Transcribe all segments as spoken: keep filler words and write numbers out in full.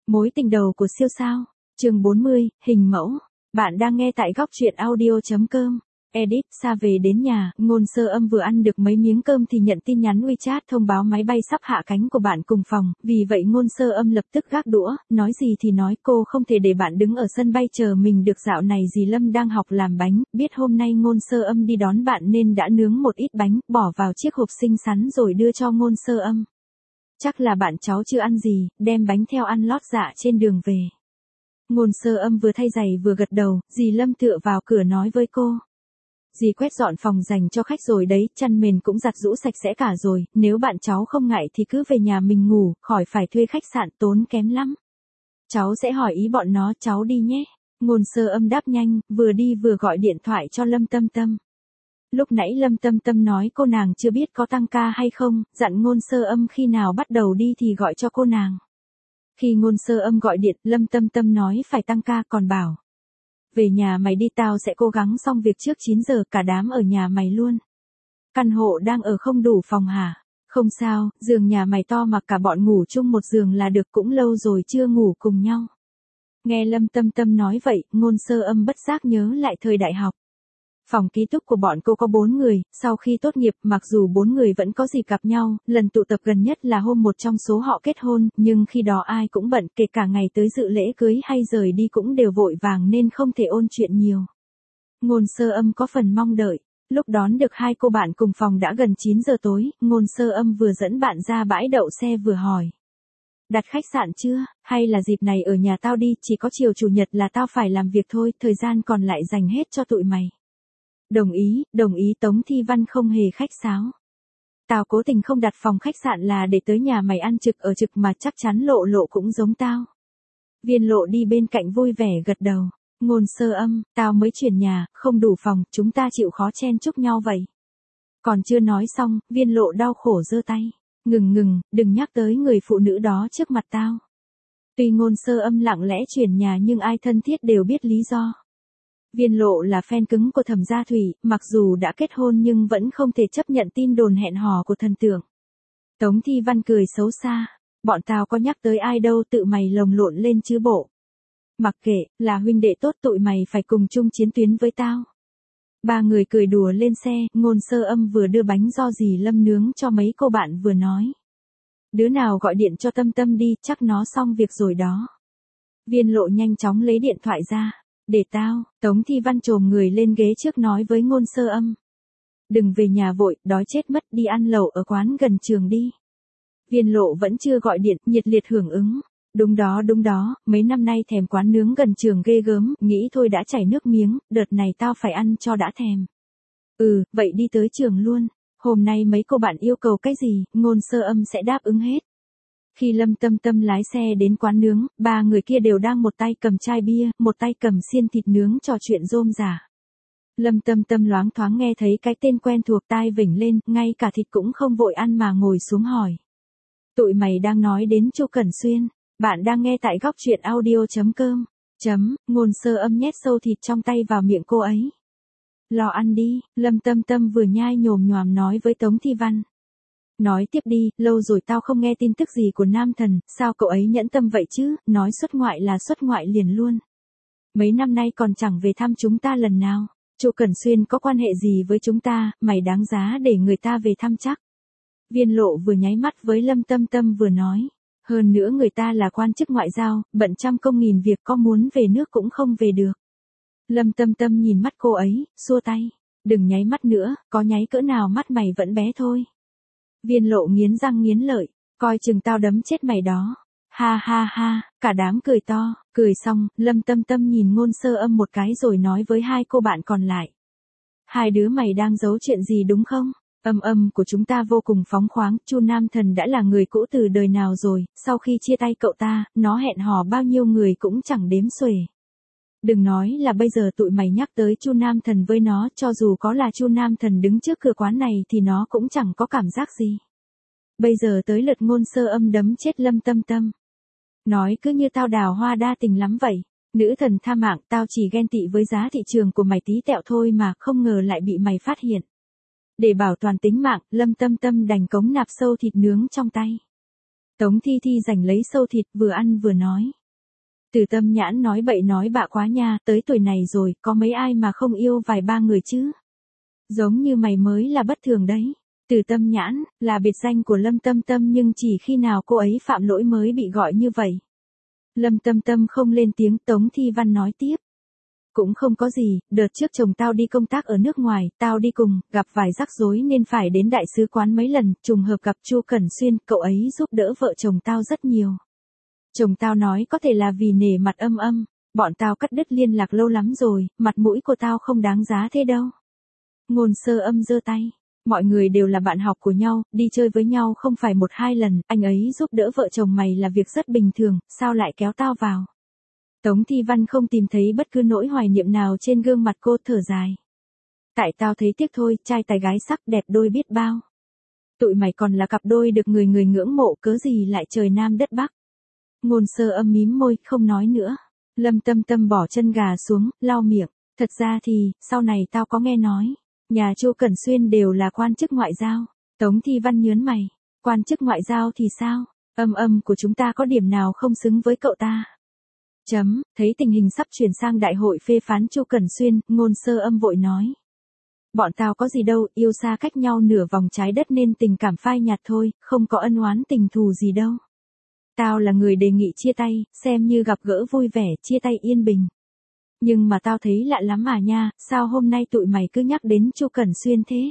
Mối tình đầu của siêu sao. Chương bốn mươi, hình mẫu. Bạn đang nghe tại góc truyện audio.com. Edit, xa về đến nhà, Ngôn Sơ Âm vừa ăn được mấy miếng cơm thì nhận tin nhắn WeChat thông báo máy bay sắp hạ cánh của bạn cùng phòng, vì vậy Ngôn Sơ Âm lập tức gác đũa, nói gì thì nói, cô không thể để bạn đứng ở sân bay chờ mình được. Dạo này dì Lâm đang học làm bánh, biết hôm nay Ngôn Sơ Âm đi đón bạn nên đã nướng một ít bánh, bỏ vào chiếc hộp xinh xắn rồi đưa cho Ngôn Sơ Âm. Chắc là bạn cháu chưa ăn gì, đem bánh theo ăn lót dạ trên đường về. Ngôn Sơ Âm vừa thay giày vừa gật đầu, dì Lâm tựa vào cửa nói với cô. Dì quét dọn phòng dành cho khách rồi đấy, chăn mền cũng giặt giũ sạch sẽ cả rồi, nếu bạn cháu không ngại thì cứ về nhà mình ngủ, khỏi phải thuê khách sạn tốn kém lắm. Cháu sẽ hỏi ý bọn nó, cháu đi nhé. Ngôn Sơ Âm đáp nhanh, vừa đi vừa gọi điện thoại cho Lâm Tâm Tâm. Lúc nãy Lâm Tâm Tâm nói cô nàng chưa biết có tăng ca hay không, dặn Ngôn Sơ Âm khi nào bắt đầu đi thì gọi cho cô nàng. Khi Ngôn Sơ Âm gọi điện, Lâm Tâm Tâm nói phải tăng ca, còn bảo. Về nhà mày đi, tao sẽ cố gắng xong việc trước chín giờ, cả đám ở nhà mày luôn. Căn hộ đang ở không đủ phòng hả? Không sao, giường nhà mày to mà cả bọn ngủ chung một giường là được, cũng lâu rồi chưa ngủ cùng nhau. Nghe Lâm Tâm Tâm nói vậy, Ngôn Sơ Âm bất giác nhớ lại thời đại học. Phòng ký túc của bọn cô có bốn người, sau khi tốt nghiệp, mặc dù bốn người vẫn có dịp gặp nhau, lần tụ tập gần nhất là hôm một trong số họ kết hôn, nhưng khi đó ai cũng bận, kể cả ngày tới dự lễ cưới hay rời đi cũng đều vội vàng nên không thể ôn chuyện nhiều. Ngôn Sơ Âm có phần mong đợi, lúc đón được hai cô bạn cùng phòng đã gần chín giờ tối, Ngôn Sơ Âm vừa dẫn bạn ra bãi đậu xe vừa hỏi. Đặt khách sạn chưa, hay là dịp này ở nhà tao đi, chỉ có chiều chủ nhật là tao phải làm việc thôi, thời gian còn lại dành hết cho tụi mày. Đồng ý, đồng ý. Tống Thi Văn không hề khách sáo. Tao cố tình không đặt phòng khách sạn là để tới nhà mày ăn trực ở trực mà, chắc chắn Lộ Lộ cũng giống tao. Viên Lộ đi bên cạnh vui vẻ gật đầu. Ngôn Sơ Âm, tao mới chuyển nhà, không đủ phòng, chúng ta chịu khó chen chúc nhau vậy. Còn chưa nói xong, Viên Lộ đau khổ giơ tay. Ngừng ngừng, đừng nhắc tới người phụ nữ đó trước mặt tao. Tuy Ngôn Sơ Âm lặng lẽ chuyển nhà nhưng ai thân thiết đều biết lý do. Viên Lộ là fan cứng của Thẩm Gia Thủy, mặc dù đã kết hôn nhưng vẫn không thể chấp nhận tin đồn hẹn hò của thần tượng. Tống Thi Văn cười xấu xa, bọn tao có nhắc tới ai đâu, tự mày lồng lộn lên chứ bộ. Mặc kệ, là huynh đệ tốt, tụi mày phải cùng chung chiến tuyến với tao. Ba người cười đùa lên xe, Ngôn Sơ Âm vừa đưa bánh do dì Lâm nướng cho mấy cô bạn vừa nói. Đứa nào gọi điện cho Tâm Tâm đi, chắc nó xong việc rồi đó. Viên Lộ nhanh chóng lấy điện thoại ra. Để tao. Tống Thi Văn chồm người lên ghế trước nói với Ngôn Sơ Âm. Đừng về nhà vội, đói chết mất, đi ăn lẩu ở quán gần trường đi. Viên Lộ vẫn chưa gọi điện, nhiệt liệt hưởng ứng. Đúng đó đúng đó, mấy năm nay thèm quán nướng gần trường ghê gớm, nghĩ thôi đã chảy nước miếng, đợt này tao phải ăn cho đã thèm. Ừ, vậy đi tới trường luôn. Hôm nay mấy cô bạn yêu cầu cái gì, Ngôn Sơ Âm sẽ đáp ứng hết. Khi Lâm Tâm Tâm lái xe đến quán nướng, ba người kia đều đang một tay cầm chai bia, một tay cầm xiên thịt nướng trò chuyện rôm rả. Lâm Tâm Tâm loáng thoáng nghe thấy cái tên quen thuộc, tai vểnh lên, ngay cả thịt cũng không vội ăn mà ngồi xuống hỏi. Tụi mày đang nói đến Chu Cẩn Xuyên, bạn đang nghe tại góc truyện audio.com. Chấm, Ngôn Sơ Âm nhét sâu thịt trong tay vào miệng cô ấy. Lo ăn đi, Lâm Tâm Tâm vừa nhai nhồm nhoàm nói với Tống Thi Văn. Nói tiếp đi, lâu rồi tao không nghe tin tức gì của Nam Thần, sao cậu ấy nhẫn tâm vậy chứ, nói xuất ngoại là xuất ngoại liền luôn. Mấy năm nay còn chẳng về thăm chúng ta lần nào, Chu Cẩn Xuyên có quan hệ gì với chúng ta, mày đáng giá để người ta về thăm chắc. Viên Lộ vừa nháy mắt với Lâm Tâm Tâm vừa nói, hơn nữa người ta là quan chức ngoại giao, bận trăm công nghìn việc, có muốn về nước cũng không về được. Lâm Tâm Tâm nhìn mắt cô ấy, xua tay, đừng nháy mắt nữa, có nháy cỡ nào mắt mày vẫn bé thôi. Viên Lộ nghiến răng nghiến lợi, coi chừng tao đấm chết mày đó. Ha ha ha, cả đám cười to, cười xong, Lâm Tâm Tâm nhìn Ngôn Sơ Âm một cái rồi nói với hai cô bạn còn lại. Hai đứa mày đang giấu chuyện gì đúng không? Âm âm của chúng ta vô cùng phóng khoáng, Chu Nam Thần đã là người cũ từ đời nào rồi, sau khi chia tay cậu ta, nó hẹn hò bao nhiêu người cũng chẳng đếm xuể. Đừng nói là bây giờ tụi mày nhắc tới Chu Nam Thần với nó, cho dù có là Chu Nam Thần đứng trước cửa quán này thì nó cũng chẳng có cảm giác gì. Bây giờ tới lượt Ngôn Sơ Âm đấm chết Lâm Tâm Tâm. Nói cứ như tao đào hoa đa tình lắm vậy. Nữ thần tha mạng, tao chỉ ghen tị với giá thị trường của mày tí tẹo thôi mà, không ngờ lại bị mày phát hiện. Để bảo toàn tính mạng, Lâm Tâm Tâm đành cống nạp sâu thịt nướng trong tay. Tống Thi Thi giành lấy sâu thịt vừa ăn vừa nói. Từ Tâm Nhãn nói bậy nói bạ quá nha, tới tuổi này rồi, có mấy ai mà không yêu vài ba người chứ? Giống như mày mới là bất thường đấy. Từ Tâm Nhãn, là biệt danh của Lâm Tâm Tâm nhưng chỉ khi nào cô ấy phạm lỗi mới bị gọi như vậy. Lâm Tâm Tâm không lên tiếng, Tống Thi Văn nói tiếp. Cũng không có gì, đợt trước chồng tao đi công tác ở nước ngoài, tao đi cùng, gặp vài rắc rối nên phải đến đại sứ quán mấy lần, trùng hợp gặp Chu Cẩn Xuyên, cậu ấy giúp đỡ vợ chồng tao rất nhiều. Chồng tao nói có thể là vì nể mặt Âm Âm, bọn tao cắt đứt liên lạc lâu lắm rồi, mặt mũi của tao không đáng giá thế đâu. Ngôn Sơ Âm giơ tay. Mọi người đều là bạn học của nhau, đi chơi với nhau không phải một hai lần, anh ấy giúp đỡ vợ chồng mày là việc rất bình thường, sao lại kéo tao vào? Tống Thi Văn không tìm thấy bất cứ nỗi hoài niệm nào trên gương mặt cô, thở dài. Tại tao thấy tiếc thôi, trai tài gái sắc đẹp đôi biết bao. Tụi mày còn là cặp đôi được người người ngưỡng mộ, cớ gì lại trời Nam đất Bắc. Ngôn Sơ Âm mím môi, không nói nữa. Lâm Tâm Tâm bỏ chân gà xuống, lau miệng. Thật ra thì, sau này tao có nghe nói, nhà Chu Cẩn Xuyên đều là quan chức ngoại giao. Tống Thi Văn nhớn mày. Quan chức ngoại giao thì sao? Âm Âm của chúng ta có điểm nào không xứng với cậu ta? Chấm, thấy tình hình sắp chuyển sang đại hội phê phán Chu Cẩn Xuyên, Ngôn Sơ Âm vội nói. Bọn tao có gì đâu, yêu xa cách nhau nửa vòng trái đất nên tình cảm phai nhạt thôi, không có ân oán tình thù gì đâu. Tao là người đề nghị chia tay, xem như gặp gỡ vui vẻ, chia tay yên bình. Nhưng mà tao thấy lạ lắm à nha, sao hôm nay tụi mày cứ nhắc đến Chu Cẩn Xuyên thế?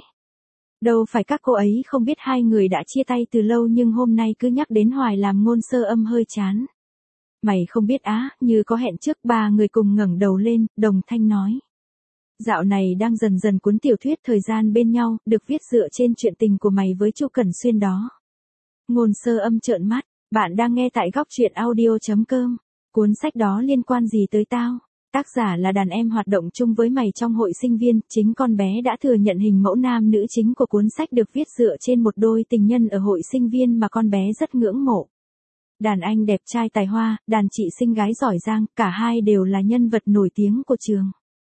Đâu phải các cô ấy không biết hai người đã chia tay từ lâu nhưng hôm nay cứ nhắc đến hoài làm Ngôn Sơ Âm hơi chán. Mày không biết á, như có hẹn trước, ba người cùng ngẩng đầu lên, đồng thanh nói. Dạo này đang dần dần cuốn tiểu thuyết thời gian bên nhau, được viết dựa trên chuyện tình của mày với Chu Cẩn Xuyên đó. Ngôn Sơ Âm trợn mắt, bạn đang nghe tại góc truyện audio chấm com. Cuốn sách đó liên quan gì tới tao? Tác giả là đàn em hoạt động chung với mày trong hội sinh viên, chính con bé đã thừa nhận hình mẫu nam nữ chính của cuốn sách được viết dựa trên một đôi tình nhân ở hội sinh viên mà con bé rất ngưỡng mộ. Đàn anh đẹp trai tài hoa, đàn chị xinh gái giỏi giang, cả hai đều là nhân vật nổi tiếng của trường.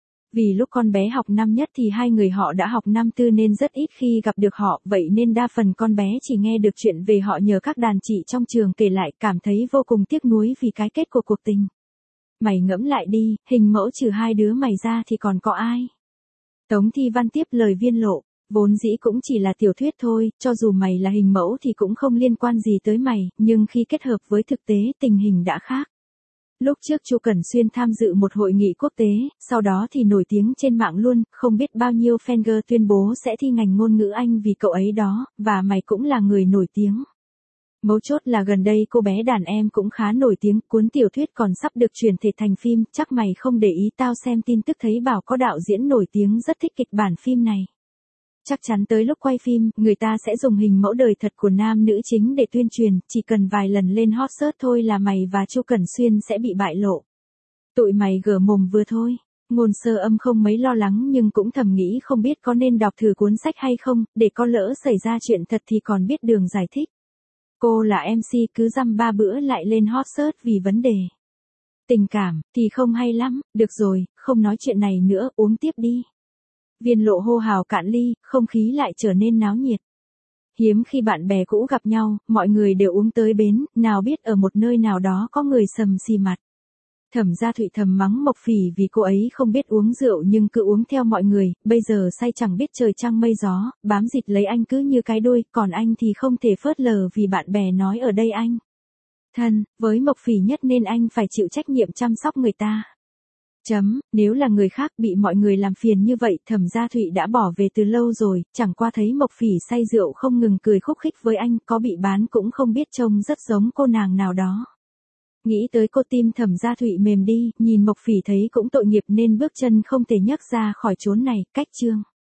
Vì lúc con bé học năm nhất thì hai người họ đã học năm tư nên rất ít khi gặp được họ, vậy nên đa phần con bé chỉ nghe được chuyện về họ nhờ các đàn chị trong trường kể lại, cảm thấy vô cùng tiếc nuối vì cái kết của cuộc tình. Mày ngẫm lại đi, hình mẫu trừ hai đứa mày ra thì còn có ai? Tống Thi Văn tiếp lời Viên Lộ. Vốn dĩ cũng chỉ là tiểu thuyết thôi, cho dù mày là hình mẫu thì cũng không liên quan gì tới mày, nhưng khi kết hợp với thực tế tình hình đã khác. Lúc trước Chu Cẩn Xuyên tham dự một hội nghị quốc tế, sau đó thì nổi tiếng trên mạng luôn, không biết bao nhiêu fan girl tuyên bố sẽ thi ngành ngôn ngữ Anh vì cậu ấy đó, và mày cũng là người nổi tiếng. Mấu chốt là gần đây cô bé đàn em cũng khá nổi tiếng, cuốn tiểu thuyết còn sắp được chuyển thể thành phim, chắc mày không để ý, tao xem tin tức thấy bảo có đạo diễn nổi tiếng rất thích kịch bản phim này. Chắc chắn tới lúc quay phim, người ta sẽ dùng hình mẫu đời thật của nam nữ chính để tuyên truyền, chỉ cần vài lần lên hot search thôi là mày và Chu Cẩn Xuyên sẽ bị bại lộ. Tụi mày gở mồm vừa thôi. Ngôn Sơ Âm không mấy lo lắng nhưng cũng thầm nghĩ không biết có nên đọc thử cuốn sách hay không, để có lỡ xảy ra chuyện thật thì còn biết đường giải thích. Cô là em xê cứ dăm ba bữa lại lên hot search vì vấn đề tình cảm, thì không hay lắm, được rồi, không nói chuyện này nữa, uống tiếp đi. Viên Lộ hô hào cạn ly, không khí lại trở nên náo nhiệt. Hiếm khi bạn bè cũ gặp nhau, mọi người đều uống tới bến, nào biết ở một nơi nào đó có người sầm xì mặt. Thẩm Gia Thụy thầm mắng Mộc Phỉ vì cô ấy không biết uống rượu nhưng cứ uống theo mọi người, bây giờ say chẳng biết trời trăng mây gió, bám dịt lấy anh cứ như cái đuôi, còn anh thì không thể phớt lờ vì bạn bè nói ở đây anh thân với Mộc Phỉ nhất nên anh phải chịu trách nhiệm chăm sóc người ta. Chấm, nếu là người khác bị mọi người làm phiền như vậy, Thẩm Gia Thụy đã bỏ về từ lâu rồi, chẳng qua thấy Mộc Phỉ say rượu không ngừng cười khúc khích với anh, có bị bán cũng không biết, trông rất giống cô nàng nào đó. Nghĩ tới cô tim Thẩm Gia Thụy mềm đi, nhìn Mộc Phỉ thấy cũng tội nghiệp nên bước chân không thể nhấc ra khỏi chốn này, cách chương.